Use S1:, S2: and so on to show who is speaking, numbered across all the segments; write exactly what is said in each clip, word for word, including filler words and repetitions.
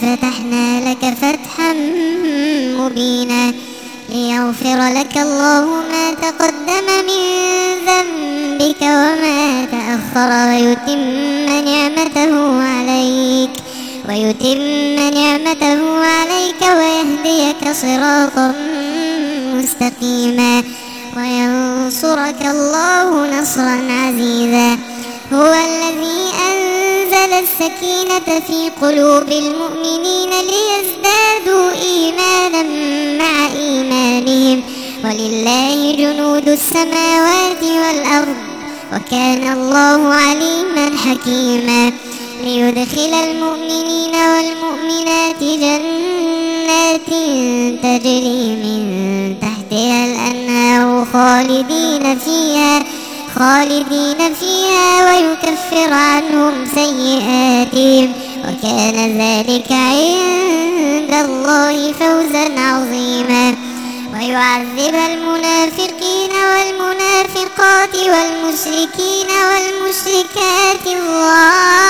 S1: فتحنا لك فتحا مبينا ليغفر لك الله ما تقدم من ذنبك وما تأخر ويتم نعمته عليك ويتم نعمته عليك ويهديك صراطا مستقيما وينصرك الله نصرا عزيزا. هو الذي أنزل السكينة في قلوب المؤمنين ليزدادوا إيمانا مع إيمانهم ولله جنود السماوات والأرض وكان الله عليما حكيما. ليدخل المؤمنين والمؤمنات جنات تجري من تحتها الأنهار خالدين فيها خالدين فيها ويكفر عنهم سيئاتهم وكان ذلك عند الله فوزا عظيما. ويعذب المنافقين والمنافقات والمشركين والمشركات الظانين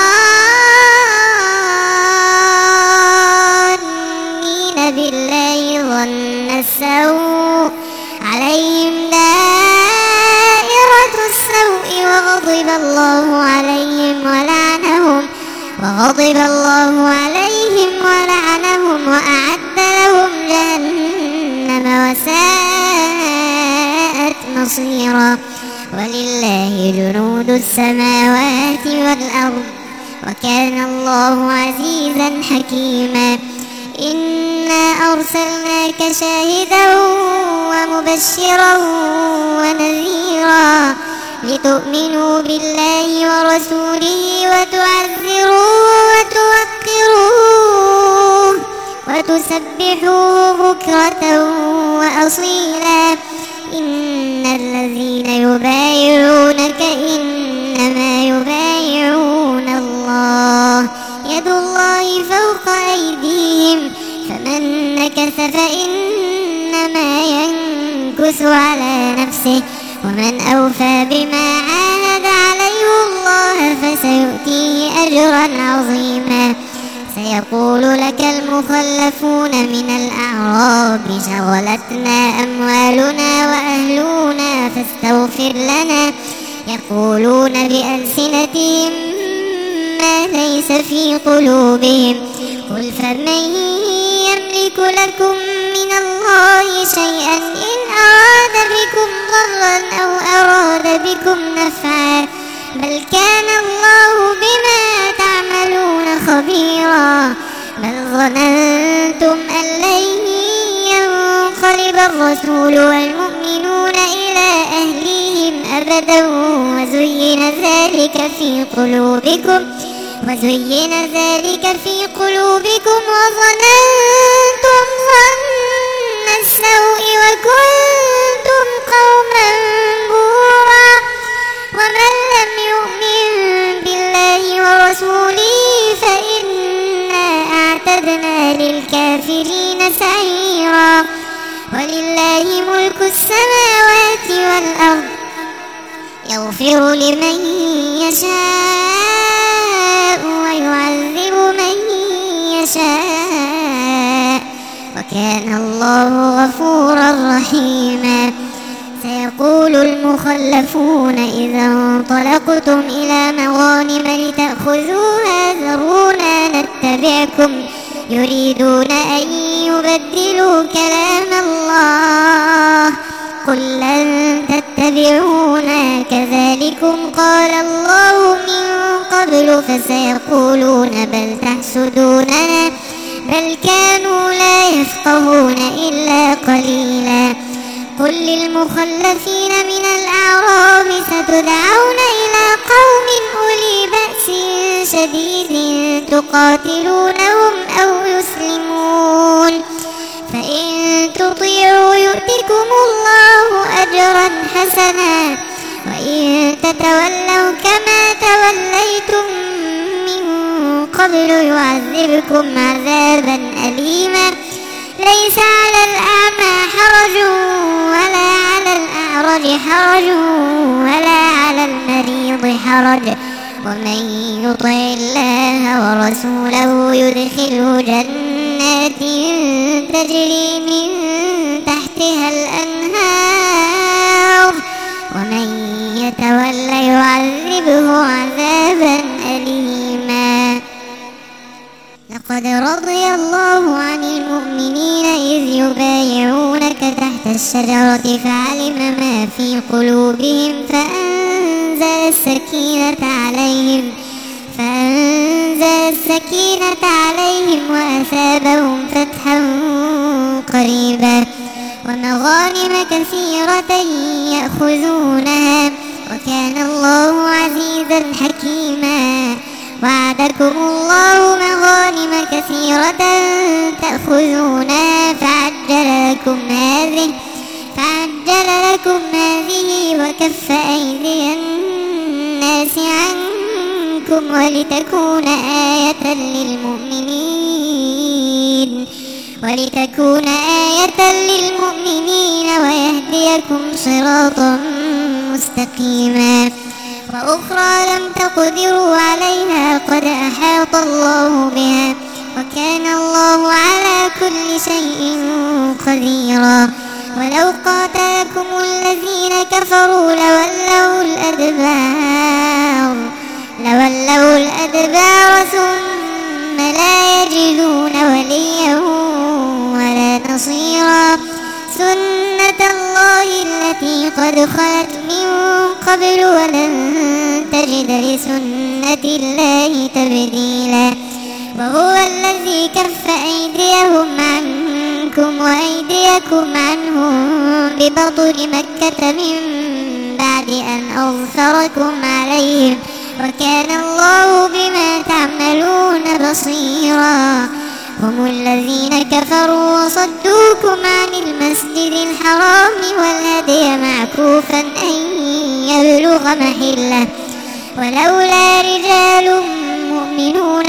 S1: بالله ظن السوء عليهم دائرة السوء وغضب الله عليهم ولعنهم وغضب الله عليهم ولعنهم وأعد لهم جهنم وساءت مصيرا. ولله جنود السماوات والأرض وكان الله عزيزا حكيما. إنا أرسلناك شاهدا ومبشرا ونذيرا لتؤمنوا بالله ورسوله وتعزروه وتوقروه وتسبحوه بكرة وأصيلا. إن الذين يبايعونك إنما يبايعون الله يد الله فوق أيديهم فمن نكث فإنما ينكث على نفسه ومن أوفى بما عاهد عليه الله فسيؤتيه أجرا عظيما. سيقول لك المخلفون من الأعراب شغلتنا أموالنا وأهلنا فاستغفر لنا يقولون بألسنتهم ما ليس في قلوبهم قل فمن يملك لكم من الله شيئا إن أراد بكم ضرا أو أراد بكم نفعا بل كان الله بما تعملون خبيرا. بل ظننتم أن لن ينقلب الرسول والمؤمنون إلى أهليهم أبدا وزين ذلك في قلوبكم وزين ذلك في قلوبكم وظننتم ظن السوء وكنتم قوما بورا. ومن لم يؤمن بالله ورسوله فإنا أعتدنا للكافرين سعيرا. ولله ملك السماوات والأرض يغفر لمن يشاء ويعذب من يشاء وكان الله غفورا رحيما. سيقول المخلفون إذا انطلقتم إلى مغانم لتأخذوها ذرونا نتبعكم يريدون أن يبدلوا كلام الله قل لن تتبعونا كذلكم قال الله من قبل فسيقولون بل تحسدوننا بل كانوا لا يفقهون إلا قليلا. قل للمخلفين من الأعراب ستدعون إلى قوم أولي بأس شديد تقاتلونهم أو يسلمون فإن تطيعوا يؤتكم الله أجرا حسنا وإن تتولوا كما توليتم من قبل يعذبكم عذابا أليما. ليس على الأعمى حرج ولا على الأعرج حرج ولا على المريض حرج ومن يطع الله ورسوله يدخله جنات تجري من تحتها الأنهار ومن يتولى يعذبه عذابا أليما. لقد رضي الله عن المؤمنين إذ يبايعونك تحت الشجرة فعلم ما في قلوبهم فأنزل السكينة عليهم فأنزل السكينة عليهم وأثابهم فتحا قريبا ومغانم كثيرة يأخذونها وكان الله عزيزا حكيما. وعدكم الله مغانم كثيرة تأخذونها فعجل لكم هذه فعجل لكم هذه وكف أيدي الناس عنكم ولتكون آية للمؤمنين ولتكون آية للمؤمنين ويهديكم صراطا مستقيما. وأخرى لم تقدروا عليها قد أحاط الله بها وكان الله على كل شيء قديرا. ولو قاتلكم الذين كفروا لولوا الأدبار لولوا الأدبار ثم لا يجدون وليا ولا نصيرا. سنة الله التي قد خلت من قبل ولن تجد لسنة الله تبديلا. وهو الذي كف أيديهم عنكم وأيديكم عنهم ببطن مكة من بعد أن أظفركم عليهم وكان الله بما تعملون بصيرا. هم الذين كفروا وصدوكم عن المسجد الحرام والهدي معكوفا أن يبلغ محله ولولا رجال مؤمنون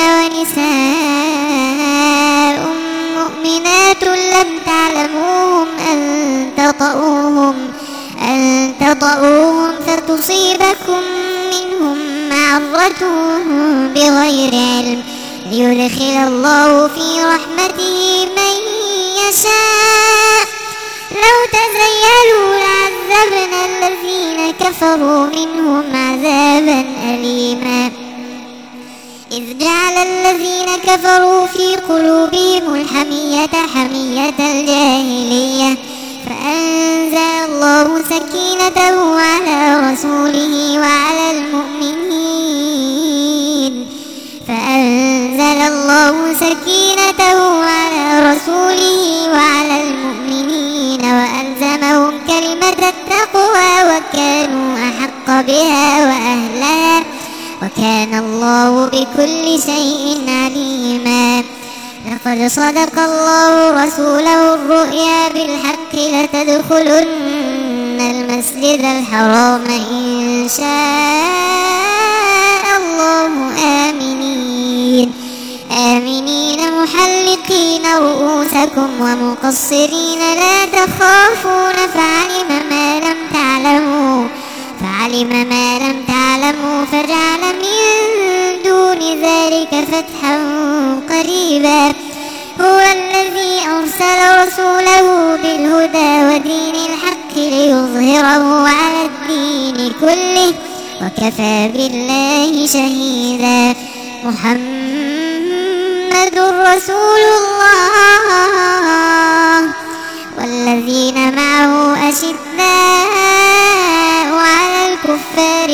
S1: ونساء مؤمنات لم تعلموهم أن تطؤوهم أن تطؤوهم فتصيبكم منهم معرة بغير علم ليدخل الله في رحمته من يشاء. لو تزيلوا لعذبنا الذين كفروا منهم عذابا أليما. إذ جعل الذين كفروا في قلوبهم الحمية حمية الجاهلية فأنزل الله سكينته على رسوله وعلى المؤمنين فأنزل الله سكينته على رسوله وعلى المؤمنين وألزمهم كلمة التقوى وكانوا أحق بها وأهلها وكان الله بكل شيء عليما. لقد صدق الله رسوله الرؤيا بالحق لتدخلن المسجد الحرام إن شاء الله آمنين آمنين محلقين رؤوسكم ومقصرين لا تخافون فعلم ما لم تعلموا فعلم ما لم تعلموا فجعل من دون ذلك فتحا قريبا. هو الذي أرسل رسوله بالهدى ودين الحق ليظهره على الدين كله وكفى بالله شهيدا. محمد رسول الله والذين معه أشداء على الكفار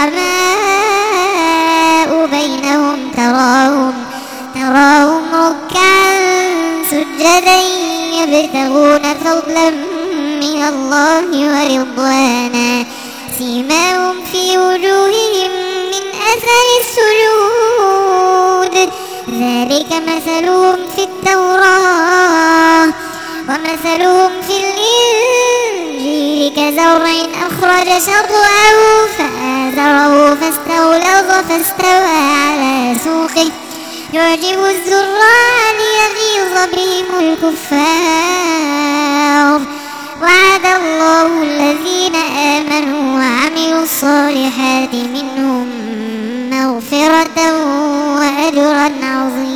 S1: رحماء بينهم تراهم تراهم ركعا سجدا يبتغون فضلا من الله ورضوانا سيماهم في وجوههم من أثر السجود ذلك مثلهم في التوراة ومثلهم في الإنجيل كزرع أخرج شطأه فآزره فاستغلظ فاستوى على سوقه يعجب الزراع ليغيظ بهم الكفار. وعد الله الذين آمنوا وعملوا الصالحات منهم مغفرة مغفرة وأجرا عظيما.